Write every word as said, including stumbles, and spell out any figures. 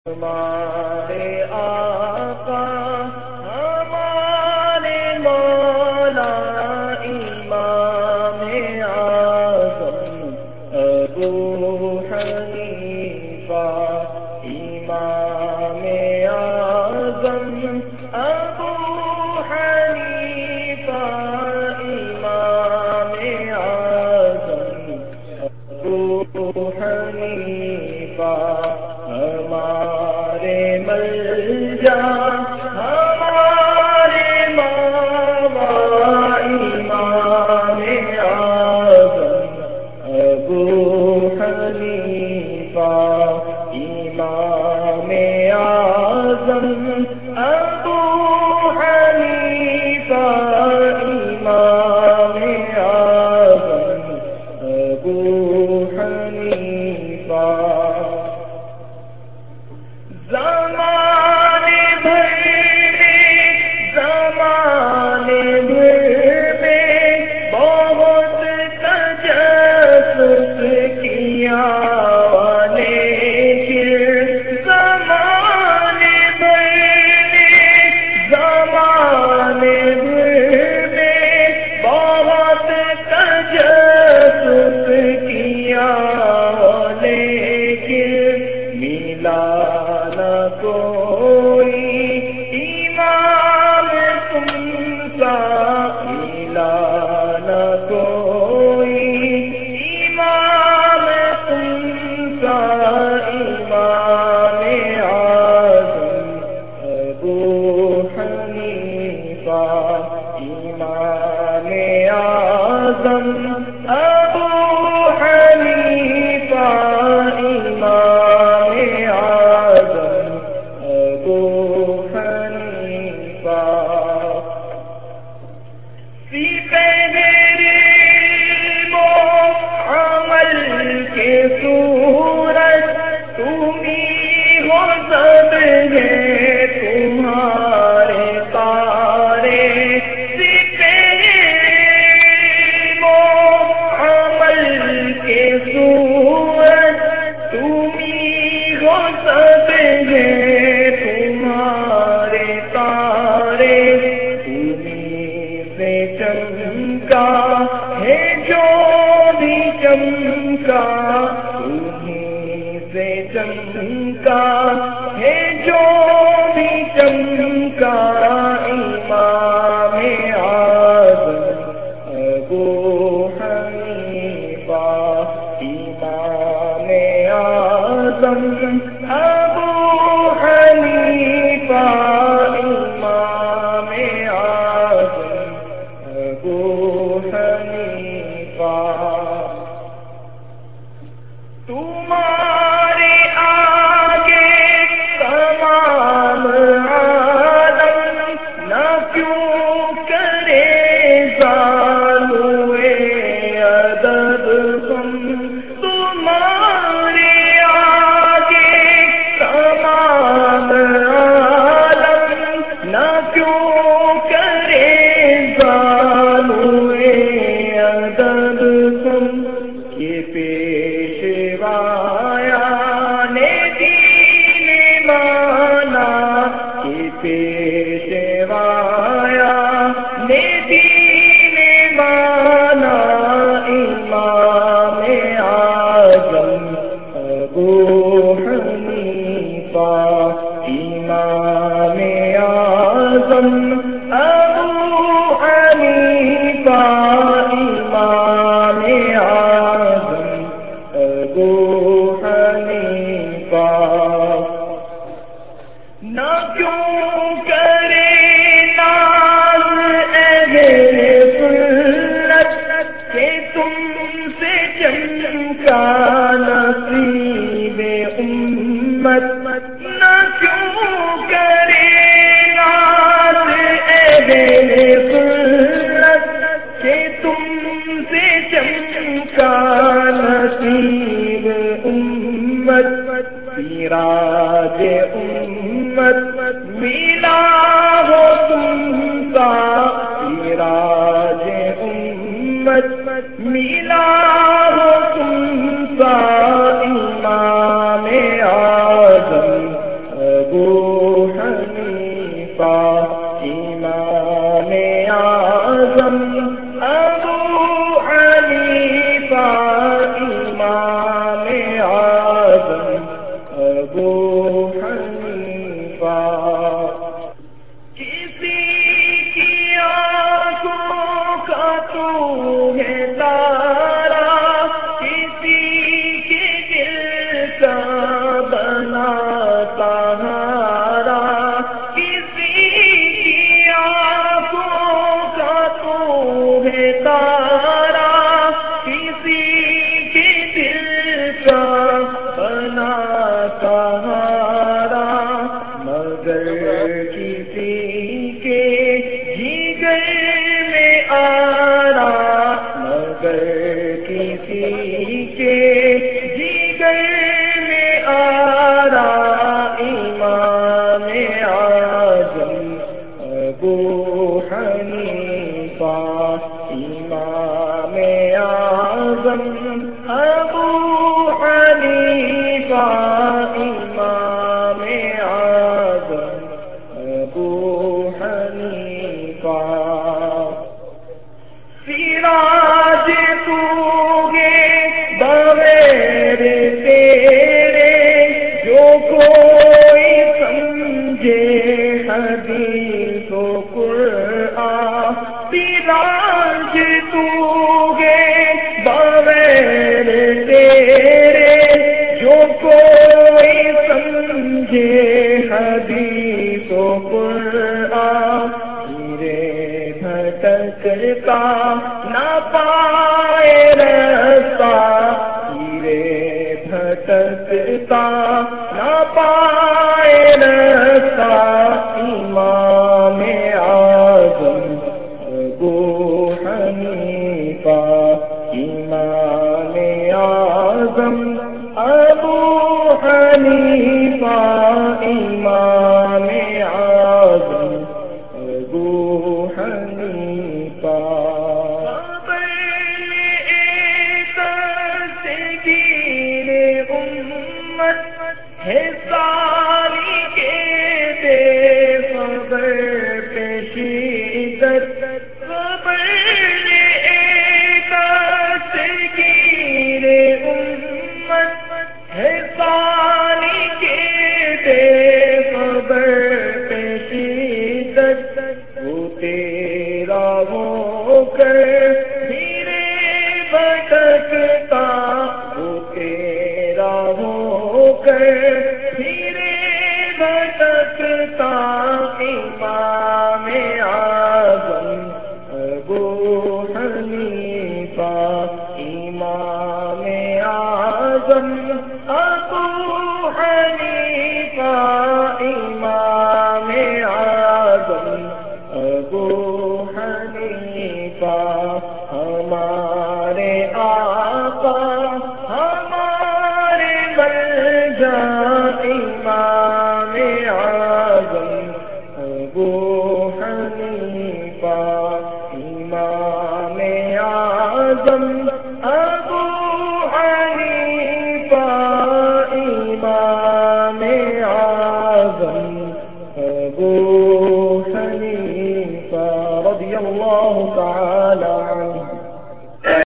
ہمارے آقا ہمارے مولا امام اعظم ابو حنیفہ امام اعظم ابو حنیفہ امام اعظم ابو حنیفہ ہمارے ملجا ہمارے مولا امام اعظم ابو حنیفہ امام اعظم ابو حنیفہ امام اعظم ابو حنیفہ زمانے بھر میں زمانے بھر میں بہت تجسس کیا لیکن زمانے بھر میں زمانے بھر میں بہت تجسس کیا لیکن ملا کوئی امام تم کا ملا نہ کوئی امام تم کا امام اعظم ابو حنیفہ امام اعظم ابو حنیفہ امام تمہارے تارے عمل کے صورت تمہیں ہو سب ہے تمہارے تارے تمہیں سے چمکا ہے جو بھی چمکا تمہیں سے چمکا ہے جو بھی چمکا امام اعظم ابو حنیفہ امام اعظم ابو حنیفہ امام اعظم ابو حنیفہ تمہارے آگے تمام عالم نہ کیوں کرے زانوئے ادب ہم تمہارے آگے تمام عالم نہ کیوں کرے زانوئے ادب ہم کہ پیشوایا نے دین مانا کہ پیشوایا نے دین مانا امام اعظم ابو حنیفہ امام اعظم ابو حنیفہ امام اعظم ابو حنیفہ نہ کیوں کرے ناز اہل سنت کہ تم سے چمکا نصیب امت نہ کیوں کرے ناز اہل سنت کہ تم سے چمکا نصیب امت سراج امت ملا ہو تم کا سراج امت ملا ہو تم کا امام اعظم ابو حنیفہ امام اعظم ابو حنیفہ امام اعظم ابو حنیفہ کسی کی آنکھوں کا تو ہے تارا کسی کے دل کا بناتا ہارا کسی کی آنکھوں کا تو ہے تارا کسی کے دل کا بناتا ہارا مگر کسی کے جگر میں آرا مگر کسی کے جگر میں آرا امام اعظم ابو حنیفہ امام اعظم ابو حنیفہ امام اعظم ابو حنیفہ سراج تو گے بغیر تیرے جو کوئی سمجھے حدیث و قرآن سراج تو گے بغیر تیرے جو کوئی سمجھے حدیث و قرآن تیرے بھٹکتا نہ پائے رستہ تیرے بھٹکتا نہ پائے رستہ امام اعظم ابو حنیفہ امام اعظم ابو حنیفہ امام اعظم ابو حنیفہ ہے سالی کے دے خبر پیشیدت خبر ایک دستگیر امت ہے سالی کے دے خبر پیشیدت وہ تیرا ہو کر دھیرے بھٹکتا وہ تیرا ہو کر دھیرے بھٹکتا امام اعظم ابو حنیفہ امام اعظم ابو حنیفہ امام اعظم ابو حنیفہ ہمارے آقا ہمارے ملجا امام